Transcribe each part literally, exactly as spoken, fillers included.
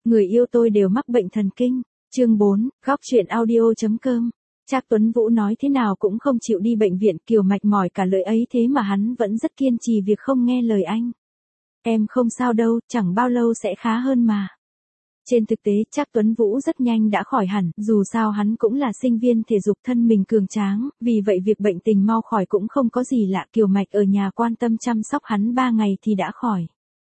Người yêu tôi đều mắc bệnh thần kinh. Chương bốn, góc truyện audio chấm com. Trác Tuấn Vũ nói thế nào cũng không chịu đi bệnh viện, Kiều Mạch mỏi cả lưỡi ấy thế mà hắn vẫn rất kiên trì việc không nghe lời anh. Em không sao đâu, chẳng bao lâu sẽ khá hơn mà. Trên thực tế, Trác Tuấn Vũ rất nhanh đã khỏi hẳn, dù sao hắn cũng là sinh viên thể dục thân mình cường tráng, vì vậy việc bệnh tình mau khỏi cũng không có gì lạ. Kiều Mạch ở nhà quan tâm chăm sóc hắn ba ngày thì đã khỏi.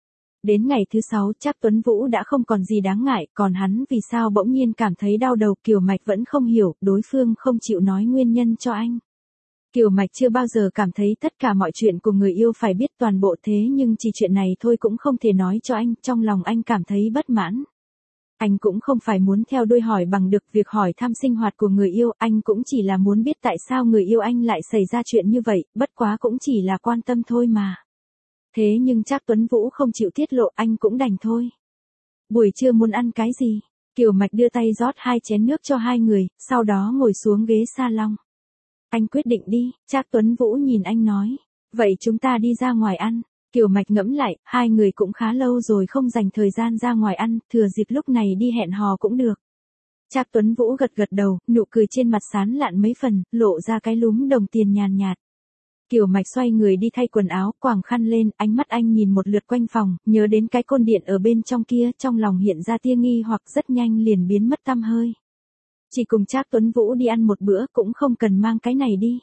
Đến ngày thứ sáu, Trác Tuấn Vũ đã không còn gì đáng ngại, còn hắn vì sao bỗng nhiên cảm thấy đau đầu, Kiều Mạch vẫn không hiểu, đối phương không chịu nói nguyên nhân cho anh. Kiều Mạch chưa bao giờ cảm thấy tất cả mọi chuyện của người yêu phải biết toàn bộ, thế nhưng chỉ chuyện này thôi cũng không thể nói cho anh, trong lòng anh cảm thấy bất mãn. Anh cũng không phải muốn theo đuôi hỏi bằng được việc hỏi thăm sinh hoạt của người yêu, anh cũng chỉ là muốn biết tại sao người yêu anh lại xảy ra chuyện như vậy, bất quá cũng chỉ là quan tâm thôi mà. Thế nhưng Trác Tuấn Vũ không chịu tiết lộ, anh cũng đành thôi. Buổi trưa muốn ăn cái gì? Kiều Mạch đưa tay rót hai chén nước cho hai người, sau đó ngồi xuống ghế salon. Anh quyết định đi, Trác Tuấn Vũ nhìn anh nói. Vậy chúng ta đi ra ngoài ăn. Kiều Mạch ngẫm lại, hai người cũng khá lâu rồi không dành thời gian ra ngoài ăn, thừa dịp lúc này đi hẹn hò cũng được. Trác Tuấn Vũ gật gật đầu, nụ cười trên mặt sán lạn mấy phần, lộ ra cái lúm đồng tiền nhàn nhạt. Kiều Mạch xoay người đi thay quần áo, quàng khăn lên, ánh mắt anh nhìn một lượt quanh phòng, nhớ đến cái côn điện ở bên trong kia, trong lòng hiện ra tia nghi hoặc, rất nhanh liền biến mất tăm hơi. Chỉ cùng Trác Tuấn Vũ đi ăn một bữa cũng không cần mang cái này đi.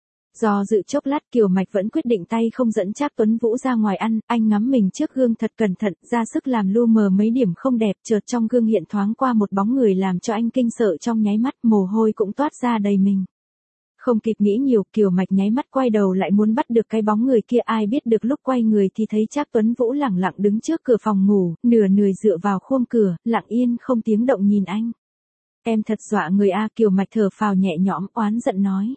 Do dự chốc lát, Kiều Mạch vẫn quyết định tay không dẫn Trác Tuấn Vũ ra ngoài ăn, anh ngắm mình trước gương thật cẩn thận, ra sức làm lu mờ mấy điểm không đẹp, chợt trong gương hiện thoáng qua một bóng người làm cho anh kinh sợ trong nháy mắt, mồ hôi cũng toát ra đầy mình. Không kịp nghĩ nhiều, Kiều Mạch nháy mắt quay đầu lại muốn bắt được cái bóng người kia, ai biết được lúc quay người thì thấy Trác Tuấn Vũ lẳng lặng đứng trước cửa phòng ngủ, nửa người dựa vào khung cửa, lặng yên không tiếng động nhìn anh. Em thật dọa người a, Kiều Mạch thở phào nhẹ nhõm, oán giận nói.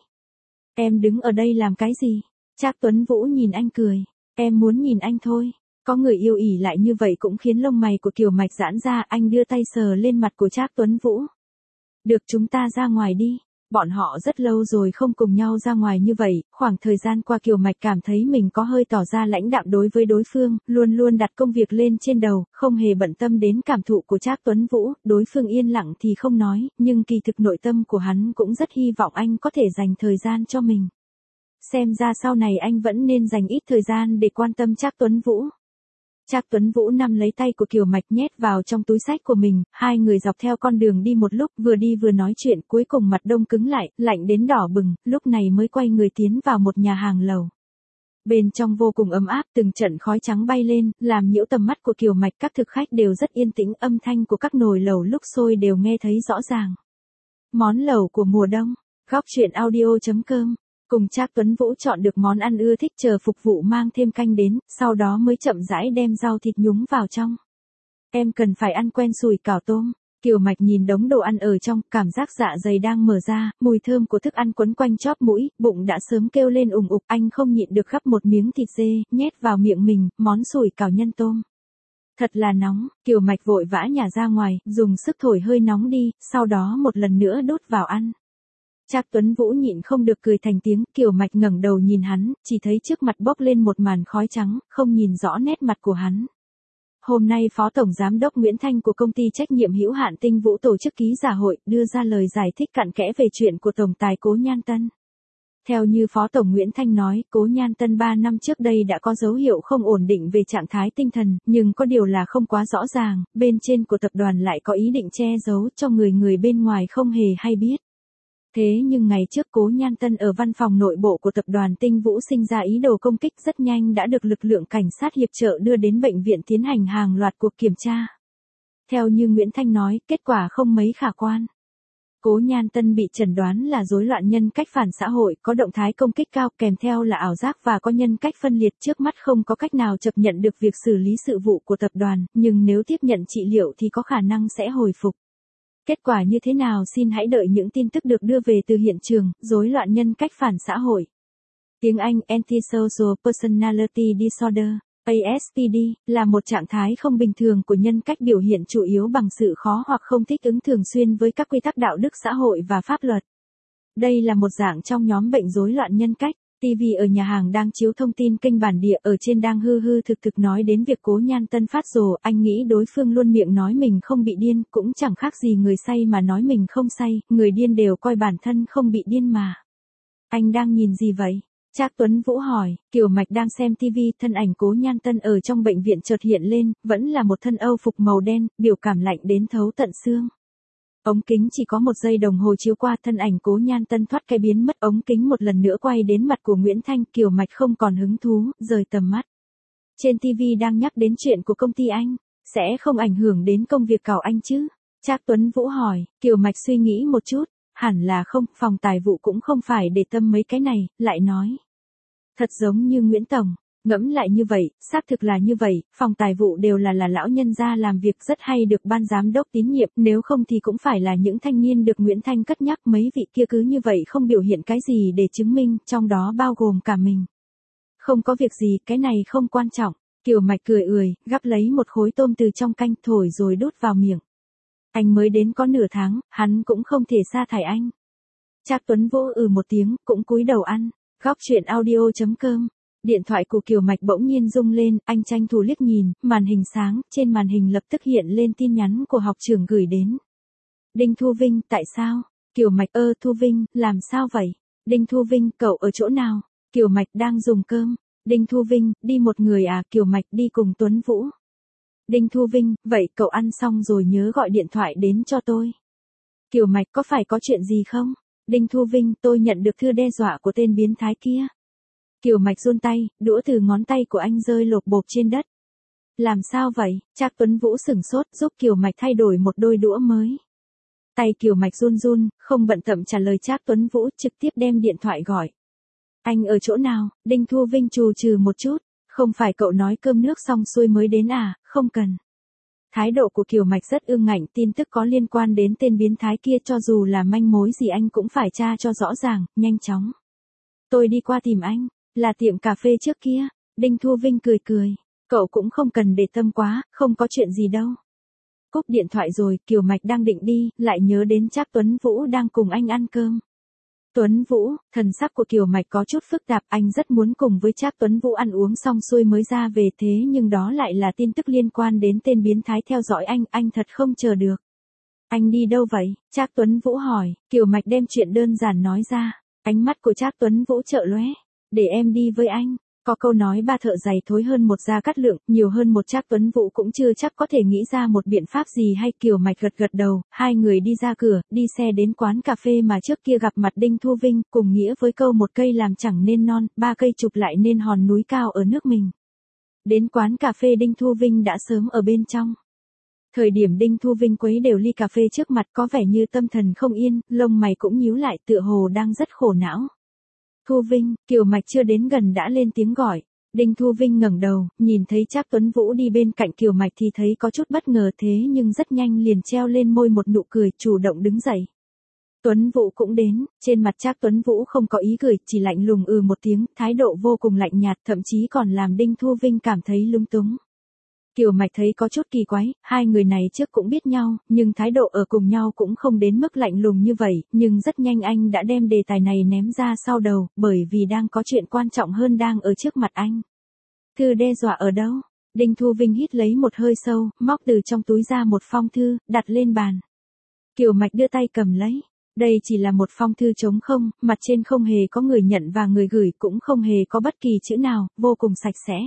Em đứng ở đây làm cái gì? Trác Tuấn Vũ nhìn anh cười. Em muốn nhìn anh thôi. Có người yêu ỉ lại như vậy cũng khiến lông mày của Kiều Mạch giãn ra, anh đưa tay sờ lên mặt của Trác Tuấn Vũ. Được, chúng ta ra ngoài đi. Bọn họ rất lâu rồi không cùng nhau ra ngoài như vậy, khoảng thời gian qua Kiều Mạch cảm thấy mình có hơi tỏ ra lãnh đạm đối với đối phương, luôn luôn đặt công việc lên trên đầu, không hề bận tâm đến cảm thụ của Trác Tuấn Vũ, đối phương yên lặng thì không nói, nhưng kỳ thực nội tâm của hắn cũng rất hy vọng anh có thể dành thời gian cho mình. Xem ra sau này anh vẫn nên dành ít thời gian để quan tâm Trác Tuấn Vũ. Trác Tuấn Vũ nắm lấy tay của Kiều Mạch nhét vào trong túi xách của mình, hai người dọc theo con đường đi một lúc, vừa đi vừa nói chuyện, cuối cùng mặt đông cứng lại, lạnh đến đỏ bừng, lúc này mới quay người tiến vào một nhà hàng lầu. Bên trong vô cùng ấm áp, từng trận khói trắng bay lên, làm nhiễu tầm mắt của Kiều Mạch, các thực khách đều rất yên tĩnh, âm thanh của các nồi lẩu lúc sôi đều nghe thấy rõ ràng. Món lẩu của mùa đông, góc truyện audio chấm com. Cùng Trác Tuấn Vũ chọn được món ăn ưa thích, chờ phục vụ mang thêm canh đến, sau đó mới chậm rãi đem rau thịt nhúng vào trong. Em cần phải ăn quen sủi cảo tôm. Kiều Mạch nhìn đống đồ ăn ở trong, cảm giác dạ dày đang mở ra, mùi thơm của thức ăn quấn quanh chóp mũi, bụng đã sớm kêu lên ùng ục, anh không nhịn được gắp một miếng thịt dê, nhét vào miệng mình, món sủi cảo nhân tôm. Thật là nóng, Kiều Mạch vội vã nhả ra ngoài, dùng sức thổi hơi nóng đi, sau đó một lần nữa đút vào ăn. Trác Tuấn Vũ nhịn không được cười thành tiếng, Kiều Mạch ngẩng đầu nhìn hắn, chỉ thấy trước mặt bốc lên một màn khói trắng, không nhìn rõ nét mặt của hắn. Hôm nay Phó Tổng Giám đốc Nguyễn Thanh của công ty trách nhiệm hữu hạn Tinh Vũ tổ chức ký giả hội, đưa ra lời giải thích cặn kẽ về chuyện của Tổng tài Cố Nhan Tân. Theo như Phó Tổng Nguyễn Thanh nói, Cố Nhan Tân ba năm trước đây đã có dấu hiệu không ổn định về trạng thái tinh thần, nhưng có điều là không quá rõ ràng, bên trên của tập đoàn lại có ý định che giấu cho người người bên ngoài không hề hay biết. Thế nhưng ngày trước Cố Nhan Tân ở văn phòng nội bộ của tập đoàn Tinh Vũ sinh ra ý đồ công kích, rất nhanh đã được lực lượng cảnh sát hiệp trợ đưa đến bệnh viện tiến hành hàng loạt cuộc kiểm tra. Theo như Nguyễn Thanh nói, kết quả không mấy khả quan. Cố Nhan Tân bị chẩn đoán là rối loạn nhân cách phản xã hội, có động thái công kích cao, kèm theo là ảo giác và có nhân cách phân liệt, trước mắt không có cách nào chấp nhận được việc xử lý sự vụ của tập đoàn, nhưng nếu tiếp nhận trị liệu thì có khả năng sẽ hồi phục. Kết quả như thế nào xin hãy đợi những tin tức được đưa về từ hiện trường. Rối loạn nhân cách phản xã hội. Tiếng Anh Antisocial Personality Disorder, A S P D, là một trạng thái không bình thường của nhân cách biểu hiện chủ yếu bằng sự khó hoặc không thích ứng thường xuyên với các quy tắc đạo đức xã hội và pháp luật. Đây là một dạng trong nhóm bệnh rối loạn nhân cách. ti vi ở nhà hàng đang chiếu thông tin kênh bản địa, ở trên đang hư hư thực thực nói đến việc Cố Nhan Tân phát rồ, anh nghĩ đối phương luôn miệng nói mình không bị điên, cũng chẳng khác gì người say mà nói mình không say, người điên đều coi bản thân không bị điên mà. Anh đang nhìn gì vậy? Trác Tuấn Vũ hỏi. Kiều Mạch đang xem ti vi, thân ảnh Cố Nhan Tân ở trong bệnh viện chợt hiện lên, vẫn là một thân âu phục màu đen, biểu cảm lạnh đến thấu tận xương. Ống kính chỉ có một giây đồng hồ chiếu qua, thân ảnh Cố Nhan Tân thoát cái biến mất, ống kính một lần nữa quay đến mặt của Nguyễn Thanh, Kiều Mạch không còn hứng thú, rời tầm mắt. Trên ti vi đang nhắc đến chuyện của công ty anh, sẽ không ảnh hưởng đến công việc cào anh chứ? Trác Tuấn Vũ hỏi. Kiều Mạch suy nghĩ một chút, hẳn là không, phòng tài vụ cũng không phải để tâm mấy cái này, lại nói. Thật giống như Nguyễn Tổng. Ngẫm lại như vậy, xác thực là như vậy, phòng tài vụ đều là là lão nhân gia làm việc rất hay được ban giám đốc tín nhiệm, nếu không thì cũng phải là những thanh niên được Nguyễn Thanh cất nhắc, mấy vị kia cứ như vậy không biểu hiện cái gì để chứng minh, trong đó bao gồm cả mình. Không có việc gì, cái này không quan trọng. Kiều Mạch cười ười, gắp lấy một khối tôm từ trong canh, thổi rồi đút vào miệng. Anh mới đến có nửa tháng, hắn cũng không thể sa thải anh. Trác Tuấn Vũ ừ một tiếng, cũng cúi đầu ăn. Góc truyện audio chấm com. Điện thoại của Kiều Mạch bỗng nhiên rung lên, anh tranh thủ liếc nhìn, màn hình sáng, trên màn hình lập tức hiện lên tin nhắn của học trưởng gửi đến. Đinh Thu Vinh, tại sao? Kiều Mạch, ơ Thu Vinh, làm sao vậy? Đinh Thu Vinh, cậu ở chỗ nào? Kiều Mạch, đang dùng cơm. Đinh Thu Vinh, đi một người à? Kiều Mạch, đi cùng Tuấn Vũ. Đinh Thu Vinh, vậy cậu ăn xong rồi nhớ gọi điện thoại đến cho tôi. Kiều Mạch, có phải có chuyện gì không? Đinh Thu Vinh, tôi nhận được thư đe dọa của tên biến thái kia. Kiều Mạch run tay, đũa từ ngón tay của anh rơi lộp bộp trên đất. Làm sao vậy? Trác Tuấn Vũ sửng sốt, giúp Kiều Mạch thay đổi một đôi đũa mới. Tay Kiều Mạch run run, không bận tâm trả lời Trác Tuấn Vũ, trực tiếp đem điện thoại gọi. Anh ở chỗ nào? Đinh Thu Vinh trù trừ một chút. Không phải cậu nói cơm nước xong xuôi mới đến à? Không cần. Thái độ của Kiều Mạch rất ương ngạnh, tin tức có liên quan đến tên biến thái kia, cho dù là manh mối gì anh cũng phải tra cho rõ ràng, nhanh chóng. Tôi đi qua tìm anh. Là tiệm cà phê trước kia. Đinh Thu Vinh cười cười. Cậu cũng không cần để tâm quá, không có chuyện gì đâu. Cúp điện thoại rồi, Kiều Mạch đang định đi, lại nhớ đến Trác Tuấn Vũ đang cùng anh ăn cơm. Tuấn Vũ, thần sắc của Kiều Mạch có chút phức tạp, anh rất muốn cùng với Trác Tuấn Vũ ăn uống xong xuôi mới ra về, thế nhưng đó lại là tin tức liên quan đến tên biến thái theo dõi anh, anh thật không chờ được. Anh đi đâu vậy? Trác Tuấn Vũ hỏi. Kiều Mạch đem chuyện đơn giản nói ra. Ánh mắt của Trác Tuấn Vũ chợ lóe. Để em đi với anh. Có câu nói ba thợ giày thối hơn một Gia Cát Lượng, nhiều hơn một Trác Tuấn Vũ cũng chưa chắc có thể nghĩ ra một biện pháp gì hay. Kiều Mạch gật gật đầu, hai người đi ra cửa, đi xe đến quán cà phê mà trước kia gặp mặt Đinh Thu Vinh, cùng nghĩa với câu một cây làm chẳng nên non, ba cây chụp lại nên hòn núi cao ở nước mình. Đến quán cà phê Đinh Thu Vinh đã sớm ở bên trong. Thời điểm Đinh Thu Vinh quấy đều ly cà phê trước mặt, có vẻ như tâm thần không yên, lông mày cũng nhíu lại, tựa hồ đang rất khổ não. Thu Vinh, Kiều Mạch chưa đến gần đã lên tiếng gọi. Đinh Thu Vinh ngẩng đầu, nhìn thấy Trác Tuấn Vũ đi bên cạnh Kiều Mạch thì thấy có chút bất ngờ, thế nhưng rất nhanh liền treo lên môi một nụ cười, chủ động đứng dậy. Tuấn Vũ cũng đến, trên mặt Trác Tuấn Vũ không có ý cười, chỉ lạnh lùng ừ một tiếng, thái độ vô cùng lạnh nhạt, thậm chí còn làm Đinh Thu Vinh cảm thấy lung túng. Kiều Mạch thấy có chút kỳ quái, hai người này trước cũng biết nhau, nhưng thái độ ở cùng nhau cũng không đến mức lạnh lùng như vậy, nhưng rất nhanh anh đã đem đề tài này ném ra sau đầu, bởi vì đang có chuyện quan trọng hơn đang ở trước mặt anh. Thư đe dọa ở đâu? Đinh Thu Vinh hít lấy một hơi sâu, móc từ trong túi ra một phong thư, đặt lên bàn. Kiều Mạch đưa tay cầm lấy. Đây chỉ là một phong thư trống không, mặt trên không hề có người nhận và người gửi, cũng không hề có bất kỳ chữ nào, vô cùng sạch sẽ.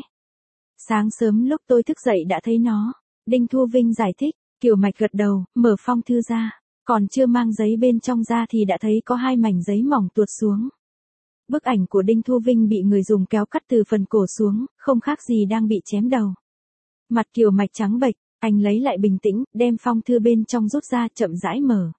Sáng sớm lúc tôi thức dậy đã thấy nó. Đinh Thu Vinh giải thích. Kiều Mạch gật đầu, mở phong thư ra. Còn chưa mang giấy bên trong ra thì đã thấy có hai mảnh giấy mỏng tuột xuống. Bức ảnh của Đinh Thu Vinh bị người dùng kéo cắt từ phần cổ xuống, không khác gì đang bị chém đầu. Mặt Kiều Mạch trắng bệch, anh lấy lại bình tĩnh, đem phong thư bên trong rút ra, chậm rãi mở.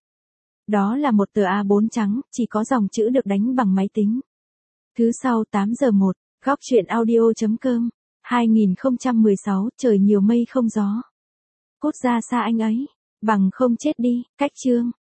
Đó là một tờ A bốn trắng, chỉ có dòng chữ được đánh bằng máy tính. Thứ sau tám giờ một, góc truyện audio chấm com. hai nghìn không trăm mười sáu, trời nhiều mây không gió. Cút ra xa anh ấy, bằng không chết đi, cách chương.